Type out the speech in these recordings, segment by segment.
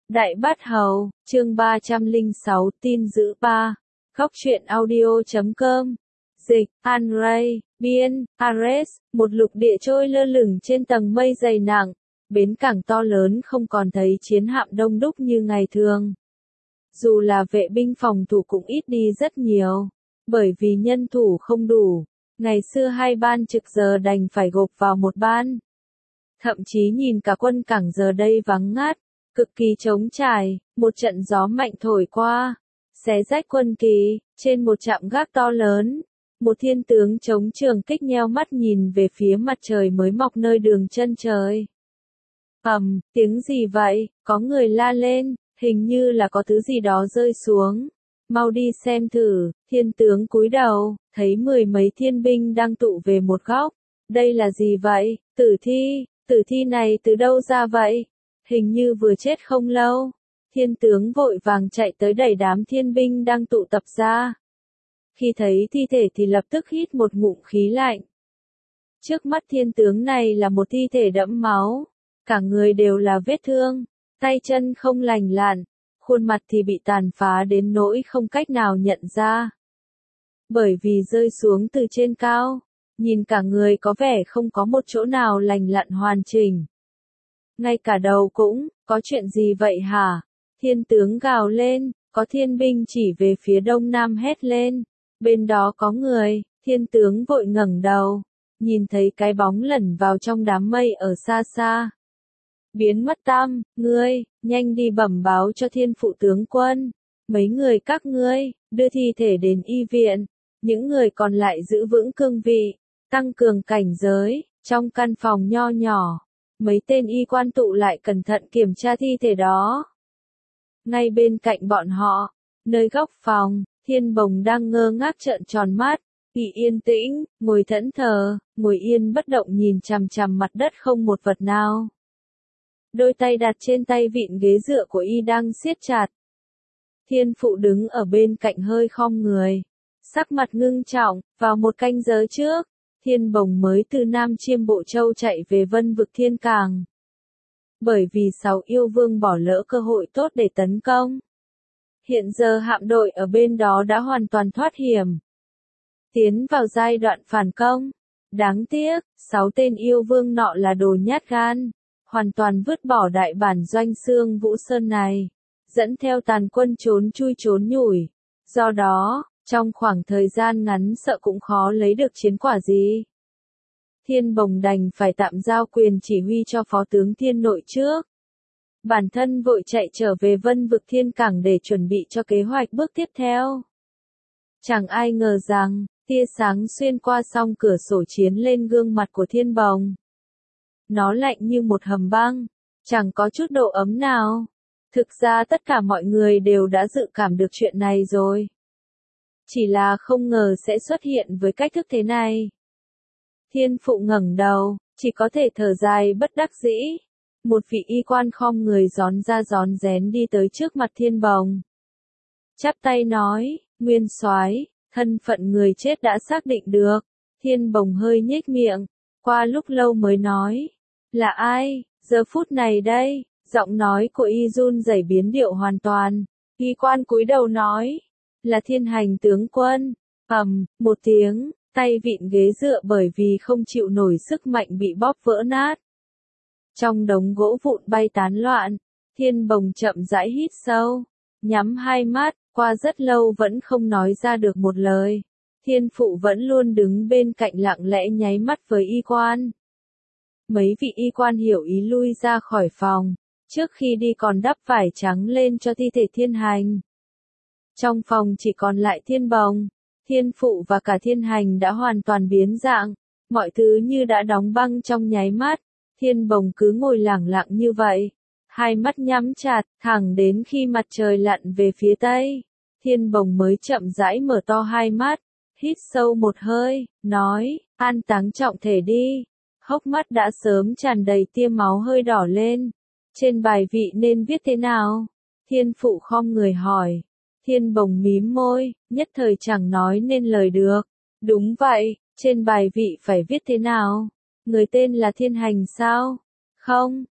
Đại Bát Hầu, chương 306 tin dữ 3. Góc truyện audio.com. Dịch, An Ray, biên, Ares, một lục địa trôi lơ lửng trên tầng mây dày nặng. Bến cảng to lớn không còn thấy chiến hạm đông đúc như ngày thường. Dù là vệ binh phòng thủ cũng ít đi rất nhiều. Bởi vì nhân thủ không đủ. Ngày xưa hai ban trực giờ đành phải gộp vào một ban. Thậm chí nhìn cả quân cảng giờ đây vắng ngắt. Cực kỳ trống trải, một trận gió mạnh thổi qua, xé rách quân kỳ, trên một trạm gác to lớn. Một thiên tướng chống trường kích nheo mắt nhìn về phía mặt trời mới mọc nơi đường chân trời. Tiếng gì vậy, có người la lên, hình như là có thứ gì đó rơi xuống. Mau đi xem thử, thiên tướng cúi đầu, thấy mười mấy thiên binh đang tụ về một góc. Đây là gì vậy, tử thi này từ đâu ra vậy? Hình như vừa chết không lâu. Thiên tướng vội vàng chạy tới đẩy đám thiên binh đang tụ tập ra. Khi thấy thi thể thì lập tức hít một ngụm khí lạnh. Trước mắt thiên tướng này là một thi thể đẫm máu. Cả người đều là vết thương, tay chân không lành lặn, khuôn mặt thì bị tàn phá đến nỗi không cách nào nhận ra. Bởi vì rơi xuống từ trên cao, nhìn cả người có vẻ không có một chỗ nào lành lặn hoàn chỉnh. Ngay cả đầu cũng, có chuyện gì vậy hả? Thiên tướng gào lên, có thiên binh chỉ về phía đông nam hét lên. Bên đó có người, thiên tướng vội ngẩng đầu, nhìn thấy cái bóng lẩn vào trong đám mây ở xa xa. Biến mất tăm, ngươi, nhanh đi bẩm báo cho thiên phụ tướng quân. Mấy người các ngươi, đưa thi thể đến y viện. Những người còn lại giữ vững cương vị, tăng cường cảnh giới, trong căn phòng nho nhỏ. Mấy tên y quan tụ lại cẩn thận kiểm tra thi thể đó. Ngay bên cạnh bọn họ, nơi góc phòng, Thiên Bồng đang ngơ ngác trợn tròn mắt, y yên tĩnh, ngồi thẫn thờ, ngồi yên bất động nhìn chằm chằm mặt đất không một vật nào. Đôi tay đặt trên tay vịn ghế dựa của y đang siết chặt. Thiên phụ đứng ở bên cạnh hơi khom người, sắc mặt ngưng trọng. Vào một canh giờ trước, Thiên Bồng mới từ Nam Chiêm Bộ Châu chạy về Vân Vực Thiên Càng. Bởi vì 6 yêu vương bỏ lỡ cơ hội tốt để tấn công. Hiện giờ hạm đội ở bên đó đã hoàn toàn thoát hiểm. Tiến vào giai đoạn phản công. Đáng tiếc, 6 tên yêu vương nọ là đồ nhát gan. Hoàn toàn vứt bỏ đại bản doanh xương Vũ Sơn này. Dẫn theo tàn quân trốn chui trốn nhủi. Do đó, trong khoảng thời gian ngắn sợ cũng khó lấy được chiến quả gì. Thiên Bồng đành phải tạm giao quyền chỉ huy cho phó tướng Thiên Nội trước. Bản thân vội chạy trở về Vân Vực Thiên Cảng để chuẩn bị cho kế hoạch bước tiếp theo. Chẳng ai ngờ rằng, tia sáng xuyên qua song cửa sổ chiến lên gương mặt của Thiên Bồng. Nó lạnh như một hầm băng, chẳng có chút độ ấm nào. Thực ra tất cả mọi người đều đã dự cảm được chuyện này rồi. Chỉ là không ngờ sẽ xuất hiện với cách thức thế này. Thiên phụ ngẩng đầu, chỉ có thể thở dài bất đắc dĩ. Một vị y quan khom người rón ra rón rén đi tới trước mặt Thiên Bồng. Chắp tay nói, Nguyên soái, thân phận người chết đã xác định được. Thiên Bồng hơi nhếch miệng, qua lúc lâu mới nói, là ai, giờ phút này đây, giọng nói của y run rẩy biến điệu hoàn toàn. Y quan cúi đầu nói, là Thiên Hành tướng quân. Một tiếng, tay vịn ghế dựa bởi vì không chịu nổi sức mạnh bị bóp vỡ nát. Trong đống gỗ vụn bay tán loạn, Thiên Bồng chậm rãi hít sâu, nhắm hai mắt, qua rất lâu vẫn không nói ra được một lời. Thiên phụ vẫn luôn đứng bên cạnh lặng lẽ nháy mắt với y quan. Mấy vị y quan hiểu ý lui ra khỏi phòng, trước khi đi còn đắp vải trắng lên cho thi thể Thiên Hành. Trong phòng chỉ còn lại Thiên Bồng, Thiên phụ và cả Thiên Hành đã hoàn toàn biến dạng, mọi thứ như đã đóng băng trong nháy mắt. Thiên Bồng cứ ngồi lẳng lặng như vậy, hai mắt nhắm chặt, thẳng đến khi mặt trời lặn về phía tây. Thiên Bồng mới chậm rãi mở to hai mắt, hít sâu một hơi, nói, an táng trọng thể đi. Hốc mắt đã sớm tràn đầy tia máu hơi đỏ lên. Trên bài vị nên viết thế nào? Thiên phụ khom người hỏi. Thiên Bồng mím môi, nhất thời chẳng nói nên lời được. Đúng vậy, trên bài vị phải viết thế nào? Người tên là Thiên Hành sao? Không,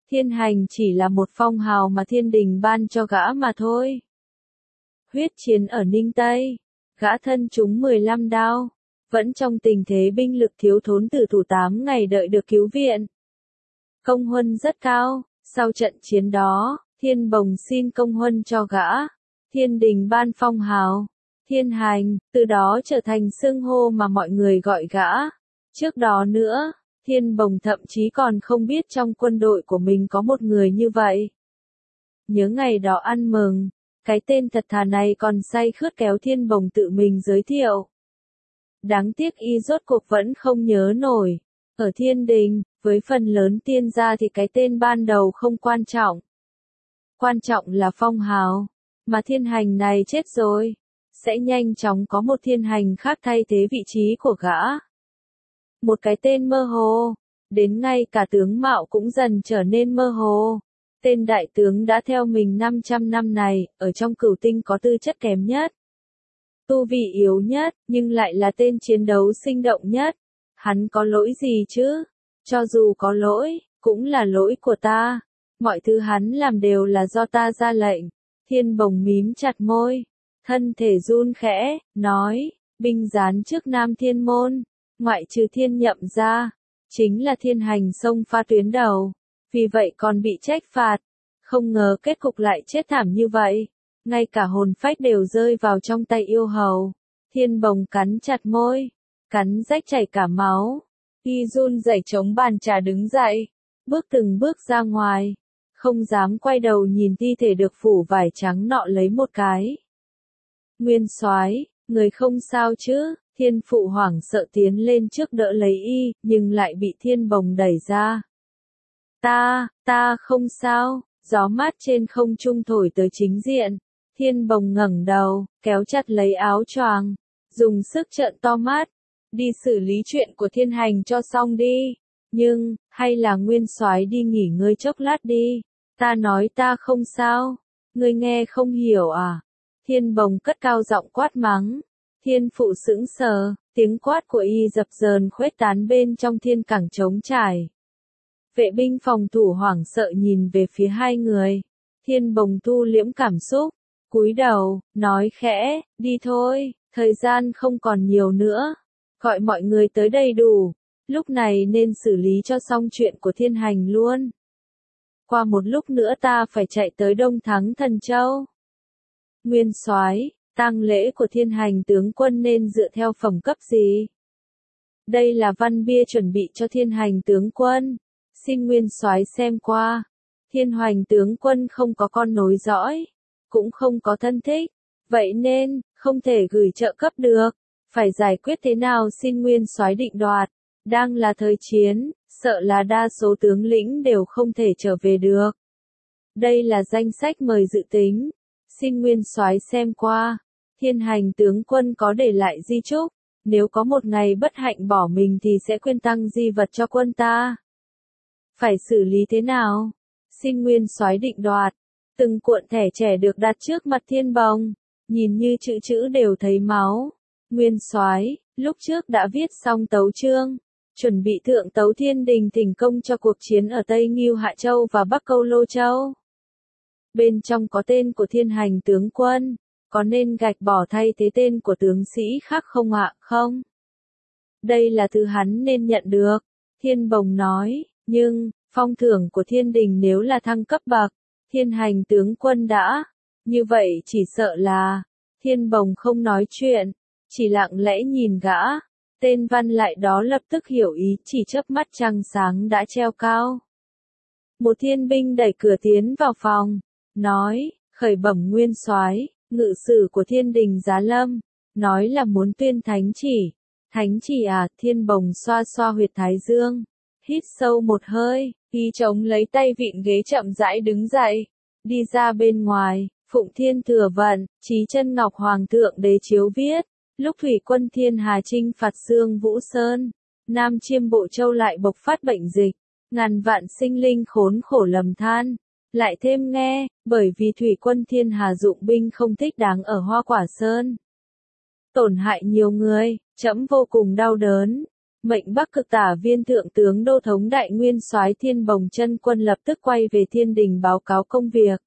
Thiên hành chỉ là một phong hào mà thiên đình ban cho gã mà thôi. Huyết chiến ở Ninh Tây, gã thân trúng 15 đao, vẫn trong tình thế binh lực thiếu thốn tử thủ 8 ngày đợi được cứu viện. Công huân rất cao, sau trận chiến đó, Thiên Bồng xin công huân cho gã. Thiên đình ban phong hào, thiên hành, từ đó trở thành xưng hô mà mọi người gọi gã. Trước đó nữa, Thiên Bồng thậm chí còn không biết trong quân đội của mình có một người như vậy. Nhớ ngày đó ăn mừng, cái tên thật thà này còn say khướt kéo Thiên Bồng tự mình giới thiệu. Đáng tiếc y rốt cuộc vẫn không nhớ nổi. Ở thiên đình, với phần lớn tiên gia thì cái tên ban đầu không quan trọng. Quan trọng là phong hào. Mà thiên hành này chết rồi, sẽ nhanh chóng có một thiên hành khác thay thế vị trí của gã. Một cái tên mơ hồ, đến ngay cả tướng mạo cũng dần trở nên mơ hồ. Tên đại tướng đã theo mình 500 năm này, ở trong cửu tinh có tư chất kém nhất. Tu vị yếu nhất, nhưng lại là tên chiến đấu sinh động nhất. Hắn có lỗi gì chứ? Cho dù có lỗi, cũng là lỗi của ta. Mọi thứ hắn làm đều là do ta ra lệnh. Thiên Bồng mím chặt môi, thân thể run khẽ, nói, binh gián trước Nam Thiên Môn, ngoại trừ Thiên Nhậm ra, chính là thiên hành xông pha tuyến đầu, vì vậy còn bị trách phạt. Không ngờ kết cục lại chết thảm như vậy, ngay cả hồn phách đều rơi vào trong tay yêu hầu. Thiên Bồng cắn chặt môi, cắn rách chảy cả máu, y run rẩy chống bàn trà đứng dậy, bước từng bước ra ngoài. Không dám quay đầu nhìn thi thể được phủ vải trắng nọ lấy một cái. Nguyên soái, người không sao chứ? Thiên phụ hoảng sợ tiến lên trước đỡ lấy y, nhưng lại bị Thiên Bồng đẩy ra. Ta không sao, gió mát trên không trung thổi tới chính diện. Thiên Bồng ngẩng đầu, kéo chặt lấy áo choàng, dùng sức trợn to mắt. Đi xử lý chuyện của thiên hành cho xong đi. Nhưng, hay là nguyên soái đi nghỉ ngơi chốc lát đi. Ta nói ta không sao. Ngươi nghe không hiểu à? Thiên Bồng cất cao giọng quát mắng. Thiên phụ sững sờ, tiếng quát của y dập dờn khuếch tán bên trong thiên cảng trống trải. Vệ binh phòng thủ hoảng sợ nhìn về phía hai người. Thiên Bồng thu liễm cảm xúc, cúi đầu, nói khẽ, đi thôi, thời gian không còn nhiều nữa. Gọi mọi người tới đầy đủ, lúc này nên xử lý cho xong chuyện của thiên hành luôn. Qua một lúc nữa ta phải chạy tới Đông Thắng Thần Châu. Nguyên soái, tang lễ của thiên hành tướng quân nên dựa theo phẩm cấp gì? Đây là văn bia chuẩn bị cho thiên hành tướng quân. Xin nguyên soái xem qua. Thiên hoành tướng quân không có con nối dõi, cũng không có thân thích, vậy nên, không thể gửi trợ cấp được. Phải giải quyết thế nào xin nguyên soái định đoạt. Đang là thời chiến, sợ là đa số tướng lĩnh đều không thể trở về được. Đây là danh sách mời dự tính. Xin nguyên soái xem qua. Thiên hành tướng quân có để lại di chúc. Nếu có một ngày bất hạnh bỏ mình thì sẽ quyên tăng di vật cho quân ta. Phải xử lý thế nào? Xin nguyên soái định đoạt. Từng cuộn thẻ trẻ được đặt trước mặt Thiên Bồng. Nhìn như chữ chữ đều thấy máu. Nguyên soái, lúc trước đã viết xong tấu chương. Chuẩn bị thượng tấu thiên đình thỉnh công cho cuộc chiến ở Tây Ngưu Hạ Châu và Bắc Câu Lô Châu. Bên trong có tên của thiên hành tướng quân, có nên gạch bỏ thay thế tên của tướng sĩ khác không ạ? Không. Đây là thứ hắn nên nhận được. Thiên Bồng nói, nhưng, phong thưởng của thiên đình nếu là thăng cấp bậc, thiên hành tướng quân đã. Như vậy chỉ sợ là, Thiên Bồng không nói chuyện, chỉ lặng lẽ nhìn gã. Tên văn lại đó lập tức hiểu ý, chỉ chớp mắt trăng sáng đã treo cao. Một thiên binh đẩy cửa tiến vào phòng, nói, khởi bẩm nguyên soái, ngự sử của thiên đình Giá Lâm, nói là muốn tuyên thánh chỉ. Thánh chỉ à? Thiên Bồng xoa xoa huyệt thái dương, hít sâu một hơi, y chống lấy tay vịn ghế chậm rãi đứng dậy, đi ra bên ngoài. Phụng Thiên Thừa Vận, Chí Chân Ngọc Hoàng thượng đế chiếu viết. Lúc thủy quân Thiên Hà chinh phạt Dương Vũ Sơn, Nam Chiêm Bộ Châu lại bộc phát bệnh dịch, ngàn vạn sinh linh khốn khổ lầm than. Lại thêm nghe, bởi vì thủy quân Thiên Hà dụng binh không thích đáng ở Hoa Quả Sơn, tổn hại nhiều người, trẫm vô cùng đau đớn. Mệnh Bắc Cực Tả Viên Thượng tướng Đô thống Đại Nguyên soái Thiên Bồng Chân Quân lập tức quay về thiên đình báo cáo công việc.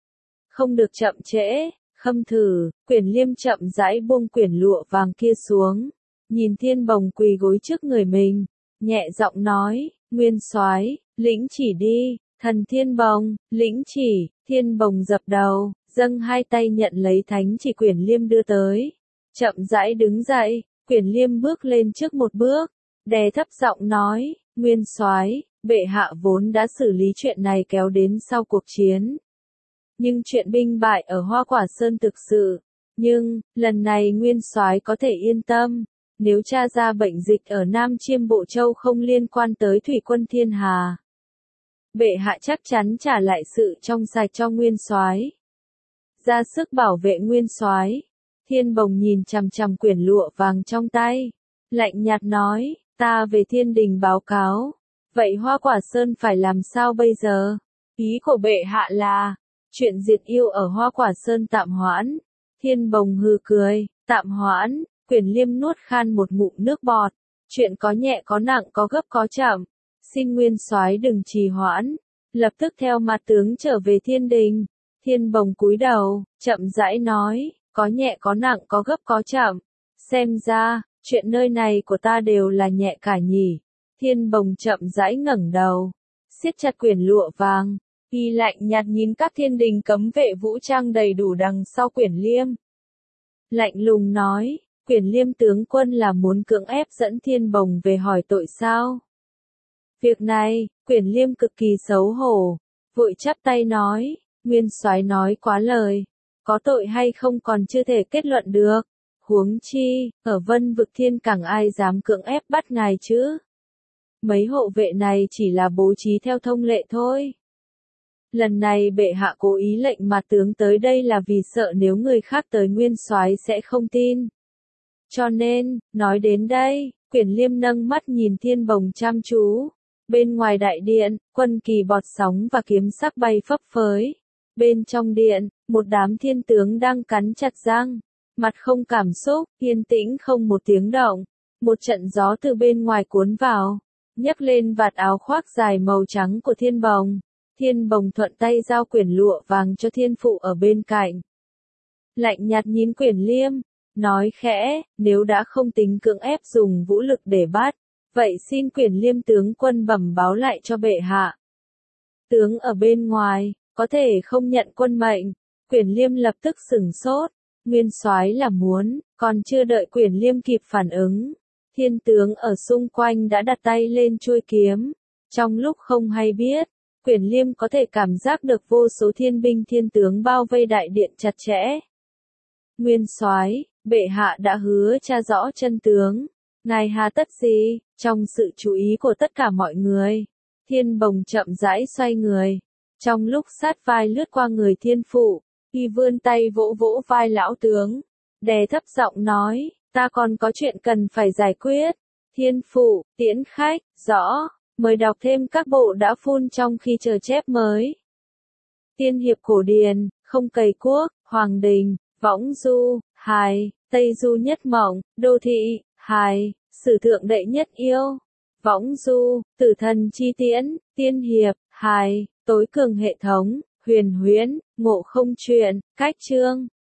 Không được chậm trễ, Khâm Thử, Quyển Liêm chậm rãi buông quyển lụa vàng kia xuống, nhìn Thiên Bồng quỳ gối trước người mình, nhẹ giọng nói, Nguyên soái, lĩnh chỉ đi. Thần Thiên Bồng, lĩnh chỉ. Thiên Bồng dập đầu, dâng hai tay nhận lấy thánh chỉ Quyển Liêm đưa tới. Chậm rãi đứng dậy, Quyển Liêm bước lên trước một bước, đè thấp giọng nói, Nguyên soái, bệ hạ vốn đã xử lý chuyện này kéo đến sau cuộc chiến. Nhưng chuyện binh bại ở Hoa Quả Sơn thực sự, nhưng, lần này Nguyên soái có thể yên tâm, nếu tra ra bệnh dịch ở Nam Chiêm Bộ Châu không liên quan tới thủy quân Thiên Hà. Bệ hạ chắc chắn trả lại sự trong sạch cho Nguyên soái. Ra sức bảo vệ Nguyên soái. Thiên Bồng nhìn chằm chằm quyển lụa vàng trong tay, lạnh nhạt nói, ta về thiên đình báo cáo. Vậy Hoa Quả Sơn phải làm sao bây giờ? Ý của bệ hạ là, chuyện diệt yêu ở Hoa Quả Sơn tạm hoãn. Thiên Bồng hừ cười, tạm hoãn. Quyển Liêm nuốt khan một ngụm nước bọt. Chuyện có nhẹ có nặng có gấp có chậm. Xin Nguyên soái đừng trì hoãn. Lập tức theo mặt tướng trở về thiên đình. Thiên Bồng cúi đầu, chậm rãi nói, có nhẹ có nặng có gấp có chậm. Xem ra, chuyện nơi này của ta đều là nhẹ cả nhỉ. Thiên Bồng chậm rãi ngẩng đầu, siết chặt quyển lụa vàng, y lạnh nhạt nhìn các thiên đình cấm vệ vũ trang đầy đủ đằng sau Quyển Liêm. Lạnh lùng nói, Quyển Liêm tướng quân là muốn cưỡng ép dẫn Thiên Bồng về hỏi tội sao? Việc này, Quyển Liêm cực kỳ xấu hổ, vội chắp tay nói, Nguyên soái nói quá lời, có tội hay không còn chưa thể kết luận được. Huống chi, ở Vân Vực Thiên Cảng ai dám cưỡng ép bắt ngài chứ? Mấy hộ vệ này chỉ là bố trí theo thông lệ thôi. Lần này bệ hạ cố ý lệnh mặt tướng tới đây là vì sợ nếu người khác tới Nguyên soái sẽ không tin. Cho nên, nói đến đây, Quyển Liêm nâng mắt nhìn Thiên Bồng chăm chú. Bên ngoài đại điện, quân kỳ bọt sóng và kiếm sắc bay phấp phới. Bên trong điện, một đám thiên tướng đang cắn chặt răng, mặt không cảm xúc, yên tĩnh không một tiếng động. Một trận gió từ bên ngoài cuốn vào, nhấc lên vạt áo khoác dài màu trắng của Thiên Bồng. Thiên Bồng thuận tay giao quyển lụa vàng cho thiên phụ ở bên cạnh. Lạnh nhạt nhìn Quyển Liêm, nói khẽ, nếu đã không tính cưỡng ép dùng vũ lực để bắt, vậy xin Quyển Liêm tướng quân bẩm báo lại cho bệ hạ. Tướng ở bên ngoài, có thể không nhận quân mệnh. Quyển Liêm lập tức sửng sốt, Nguyên soái là muốn, còn chưa đợi Quyển Liêm kịp phản ứng. Thiên tướng ở xung quanh đã đặt tay lên chuôi kiếm. Trong lúc không hay biết, Quyển Liêm có thể cảm giác được vô số thiên binh thiên tướng bao vây đại điện chặt chẽ. Nguyên soái, bệ hạ đã hứa tra rõ chân tướng. Ngài hà tất gì? Trong sự chú ý của tất cả mọi người, Thiên Bồng chậm rãi xoay người. Trong lúc sát vai lướt qua người thiên phụ, y vươn tay vỗ vỗ vai lão tướng, đè thấp giọng nói, ta còn có chuyện cần phải giải quyết. Thiên phụ, tiễn khách, rõ, mời đọc thêm các bộ đã phun trong khi chờ chép mới. Tiên hiệp cổ điển, không cày cuốc, hoàng đình, võng du, hài, tây du nhất mộng, đô thị, hài, sử thượng đệ nhất yêu. Võng du, tử thần chi tiễn, tiên hiệp, hài, tối cường hệ thống, huyền huyễn, ngộ không truyện, cách chương.